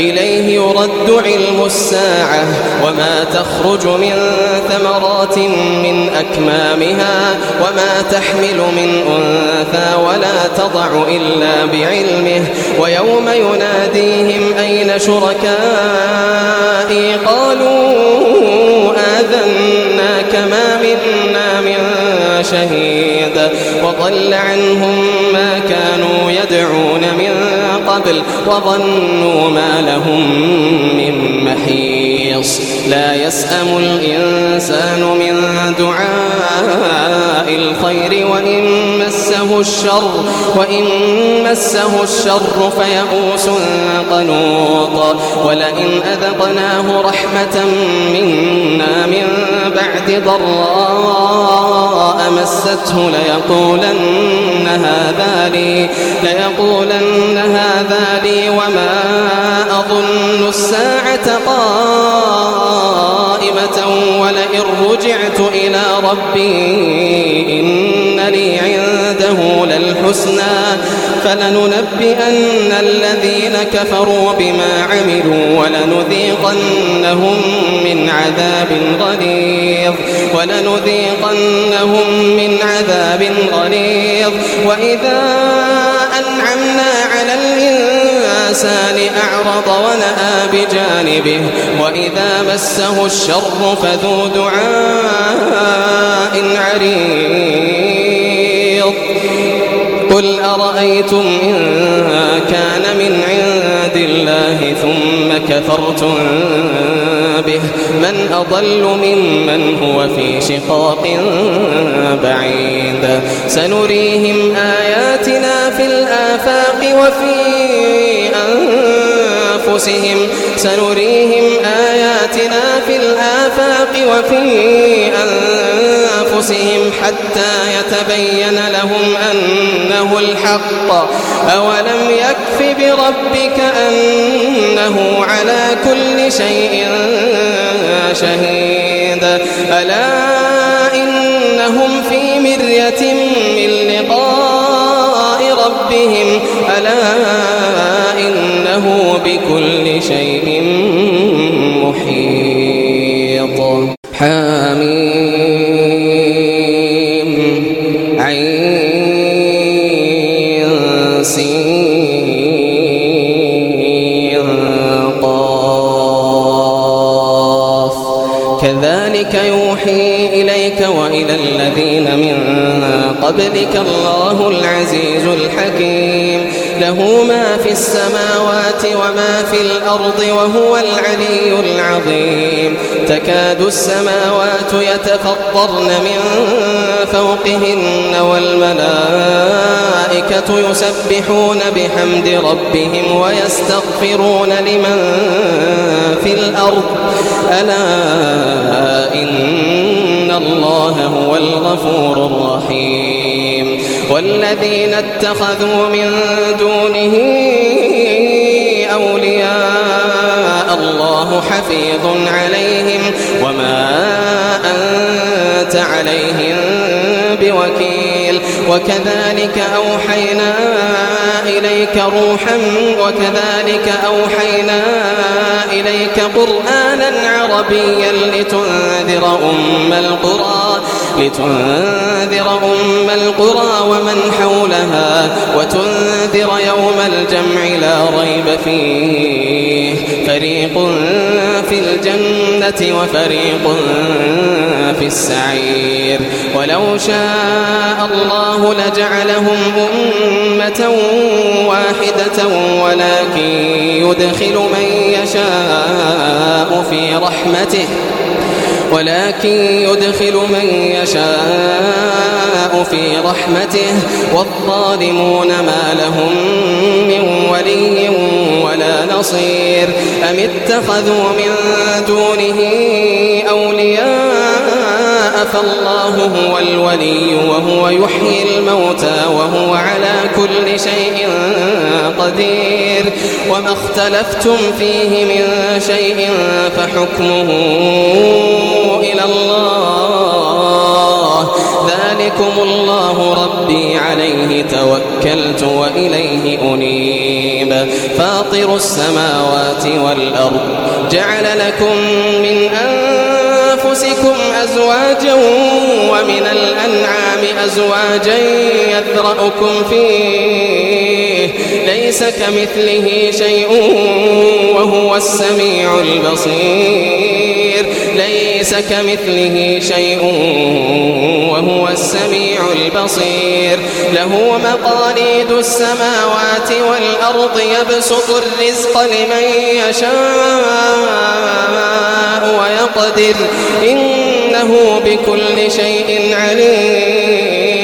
إليه يرد علم الساعة وما تخرج من ثمرات من أكمامها وما تحمل من أنثى ولا تضع إلا بعلمه ويوم يناديهم أين شركائي قالوا آذناك ما منا من شهيد وضل عنهم ما كانوا يدعون من قبل وظنوا ما لهم من محيص لا يسأم الإنسان من دعاء الخير وإن مسه الشر فيئوس قنوط ولئن أذقناه رحمة منا من بعد ضراء مسته ليقولن هذا لي وما أظن الساعة قائمة ولئن رجعت إلى ربي إن لي عنده للحسنى فلننبئن الذين كفروا بما عملوا ولنذيقنهم من عذاب غليظ وإذا أنعمنا على الإنسان أعرض ونأى بجانبه وإذا مسه الشر فذو دعاء عريض قل أرأيتم إن كان من عند الله ثم كفرتم به من أضل ممن هو في شقاق بعيد سنريهم آياتنا في الآفاق وفي أنفسهم حتى يتبين لهم أنه الحق أولم يكف بربك أنه على كل شيء شهيد ألا إنهم في مرية من لقاء ربهم ألا إنه بكل شيء محيط حميم عين سين قاف كذلك يوحي إليك وإلى الذين من قبلك الله العزيز الحكيم له ما في السماوات وما في الأرض وهو العلي العظيم تكاد السماوات يتفطرن من فوقهن والملائكة يسبحون بحمد ربهم ويستغفرون لمن في الأرض ألا إن الله هو الغفور الرحيم والذين اتخذوا من دونه أولياء الله حفيظ عليهم وما أنت عليهم بوكيل وكذلك أوحينا إليك قرآنا عربيا لتنذر أم القرى ومن حولها وتنذر يوم الجمع لا ريب فيه فريق في الجنة وفريق في السعير ولو شاء الله لجعلهم أمة واحدة ولكن يدخل من يشاء في رحمته والظالمون ما لهم من ولي ولا نصير أم اتخذوا من دونه أولياء فالله هو الولي وهو يحيي الموتى وهو على كل شيء قدير وما اختلفتم فيه من شيء فحكمه إلى الله ذلكم الله ربي عليه توكلت وإليه أنيب قريب فاطر السماوات والأرض جعل لكم من أنفسكم أزواجا ومن الأنعام أزواجا يذرأكم فيه ليس كمثله شيء وهو السميع البصير ليس كمثله شيء وهو السميع البصير له مقاليد السماوات والأرض يبسط الرزق لمن يشاء ويقدر إنه بكل شيء عليم